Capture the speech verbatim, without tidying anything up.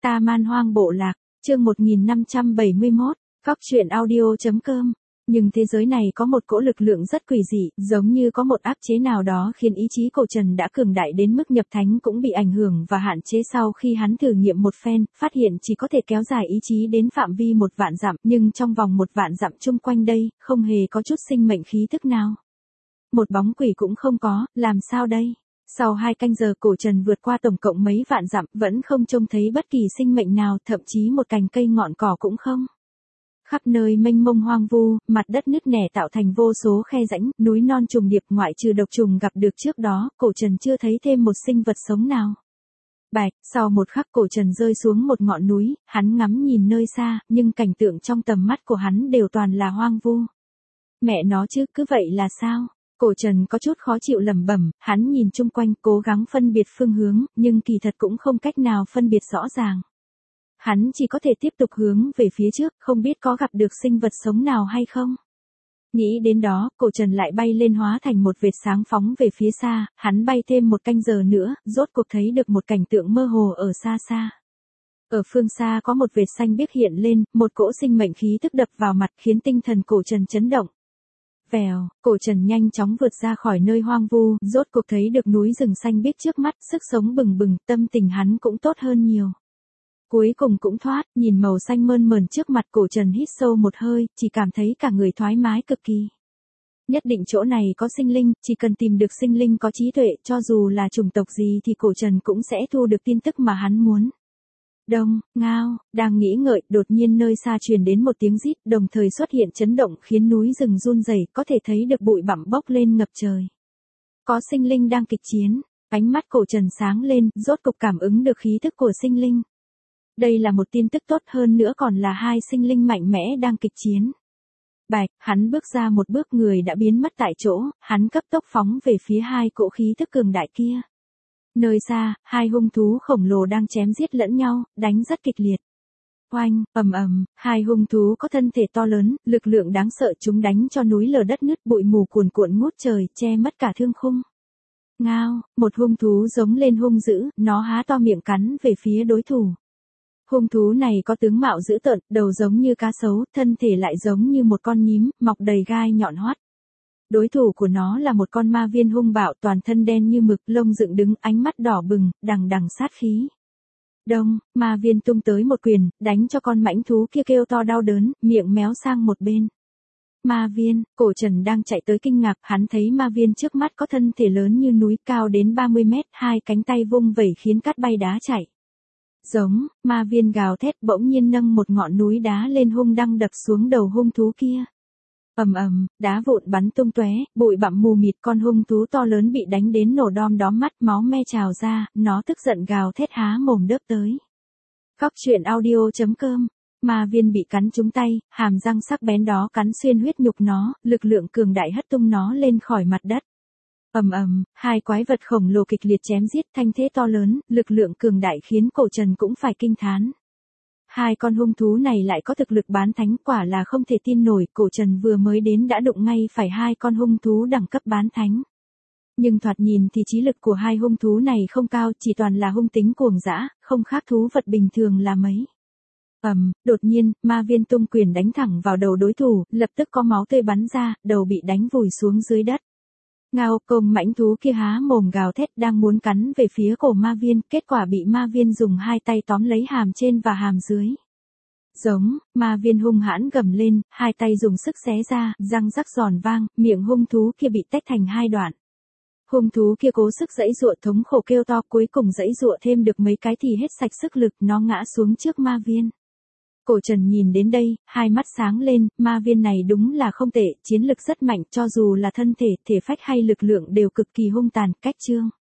Ta Man Hoang Bộ Lạc, chương một nghìn năm trăm bảy mươi mốt, Cóc truyện audio chấm com. Nhưng thế giới này có một cỗ lực lượng rất quỷ dị, giống như có một áp chế nào đó khiến ý chí Cổ Trần đã cường đại đến mức nhập thánh cũng bị ảnh hưởng và hạn chế sau khi hắn thử nghiệm một phen, phát hiện chỉ có thể kéo dài ý chí đến phạm vi một vạn dặm, nhưng trong vòng một vạn dặm chung quanh đây, không hề có chút sinh mệnh khí thức nào. Một bóng quỷ cũng không có, làm sao đây? Sau hai canh giờ Cổ Trần vượt qua tổng cộng mấy vạn dặm, vẫn không trông thấy bất kỳ sinh mệnh nào, thậm chí một cành cây ngọn cỏ cũng không. Khắp nơi mênh mông hoang vu, mặt đất nứt nẻ tạo thành vô số khe rãnh, núi non trùng điệp, ngoại trừ độc trùng gặp được trước đó, Cổ Trần chưa thấy thêm một sinh vật sống nào. Bạch, sau một khắc Cổ Trần rơi xuống một ngọn núi, hắn ngắm nhìn nơi xa, nhưng cảnh tượng trong tầm mắt của hắn đều toàn là hoang vu. Mẹ nó chứ, cứ vậy là sao? Cổ Trần có chút khó chịu lẩm bẩm, hắn nhìn chung quanh cố gắng phân biệt phương hướng, nhưng kỳ thật cũng không cách nào phân biệt rõ ràng. Hắn chỉ có thể tiếp tục hướng về phía trước, không biết có gặp được sinh vật sống nào hay không. Nghĩ đến đó, Cổ Trần lại bay lên hóa thành một vệt sáng phóng về phía xa, hắn bay thêm một canh giờ nữa, rốt cuộc thấy được một cảnh tượng mơ hồ ở xa xa. Ở phương xa có một vệt xanh biếc hiện lên, một cỗ sinh mệnh khí tức đập vào mặt khiến tinh thần Cổ Trần chấn động. Vèo, Cổ Trần nhanh chóng vượt ra khỏi nơi hoang vu, rốt cuộc thấy được núi rừng xanh biếc trước mắt, sức sống bừng bừng, tâm tình hắn cũng tốt hơn nhiều. Cuối cùng cũng thoát, nhìn màu xanh mơn mởn trước mặt, Cổ Trần hít sâu một hơi, chỉ cảm thấy cả người thoải mái cực kỳ. Nhất định chỗ này có sinh linh, chỉ cần tìm được sinh linh có trí tuệ, cho dù là chủng tộc gì thì Cổ Trần cũng sẽ thu được tin tức mà hắn muốn. Đông, ngao, đang nghĩ ngợi, đột nhiên nơi xa truyền đến một tiếng rít, đồng thời xuất hiện chấn động khiến núi rừng run rẩy, có thể thấy được bụi bặm bốc lên ngập trời. Có sinh linh đang kịch chiến, ánh mắt Cổ Trần sáng lên, rốt cục cảm ứng được khí thức của sinh linh. Đây là một tin tức tốt, hơn nữa còn là hai sinh linh mạnh mẽ đang kịch chiến. Bạch, hắn bước ra một bước, người đã biến mất tại chỗ, hắn cấp tốc phóng về phía hai cỗ khí thức cường đại kia. Nơi xa, hai hung thú khổng lồ đang chém giết lẫn nhau, đánh rất kịch liệt. Oanh, ầm ầm, hai hung thú có thân thể to lớn, lực lượng đáng sợ, chúng đánh cho núi lở đất nứt, bụi mù cuồn cuộn ngút trời, che mất cả thương khung. Ngao, một hung thú giống lên hung dữ, nó há to miệng cắn về phía đối thủ. Hung thú này có tướng mạo dữ tợn, đầu giống như cá sấu, thân thể lại giống như một con nhím, mọc đầy gai nhọn hoắt. Đối thủ của nó là một con ma viên hung bạo, toàn thân đen như mực, lông dựng đứng, ánh mắt đỏ bừng, đằng đằng sát khí. Đông, ma viên tung tới một quyền, đánh cho con mãnh thú kia kêu to đau đớn, miệng méo sang một bên. Ma viên, Cổ Trần đang chạy tới kinh ngạc, hắn thấy ma viên trước mắt có thân thể lớn như núi, cao đến ba mươi mét, hai cánh tay vung vẩy khiến cát bay đá chạy. Giống, ma viên gào thét, bỗng nhiên nâng một ngọn núi đá lên hung đăng đập xuống đầu hung thú kia. Ầm ầm, đá vụn bắn tung tóe, bụi bặm mù mịt, con hung thú to lớn bị đánh đến nổ đom đóm mắt, máu me trào ra, nó tức giận gào thét há mồm đớp tới. Cóc truyện audio chấm com. Ma viên bị cắn trúng tay, hàm răng sắc bén đó cắn xuyên huyết nhục nó, lực lượng cường đại hất tung nó lên khỏi mặt đất. Ầm ầm, hai quái vật khổng lồ kịch liệt chém giết, thanh thế to lớn, lực lượng cường đại khiến Cổ Trần cũng phải kinh thán. Hai con hung thú này lại có thực lực bán thánh, quả là không thể tin nổi, Cổ Trần vừa mới đến đã đụng ngay phải hai con hung thú đẳng cấp bán thánh. Nhưng thoạt nhìn thì trí lực của hai hung thú này không cao, chỉ toàn là hung tính cuồng dã, không khác thú vật bình thường là mấy. Ầm, đột nhiên, ma viên tung quyền đánh thẳng vào đầu đối thủ, lập tức có máu tươi bắn ra, đầu bị đánh vùi xuống dưới đất. Ngao, công mãnh thú kia há mồm gào thét đang muốn cắn về phía cổ ma viên, kết quả bị ma viên dùng hai tay tóm lấy hàm trên và hàm dưới. Giống, ma viên hung hãn gầm lên, hai tay dùng sức xé ra, răng rắc giòn vang, miệng hung thú kia bị tách thành hai đoạn. Hung thú kia cố sức giãy giụa thống khổ kêu to, cuối cùng giãy giụa thêm được mấy cái thì hết sạch sức lực, nó ngã xuống trước ma viên. Cổ Trần nhìn đến đây, hai mắt sáng lên, ma viên này đúng là không tệ, chiến lực rất mạnh, cho dù là thân thể, thể phách hay lực lượng đều cực kỳ hung tàn, cách chương.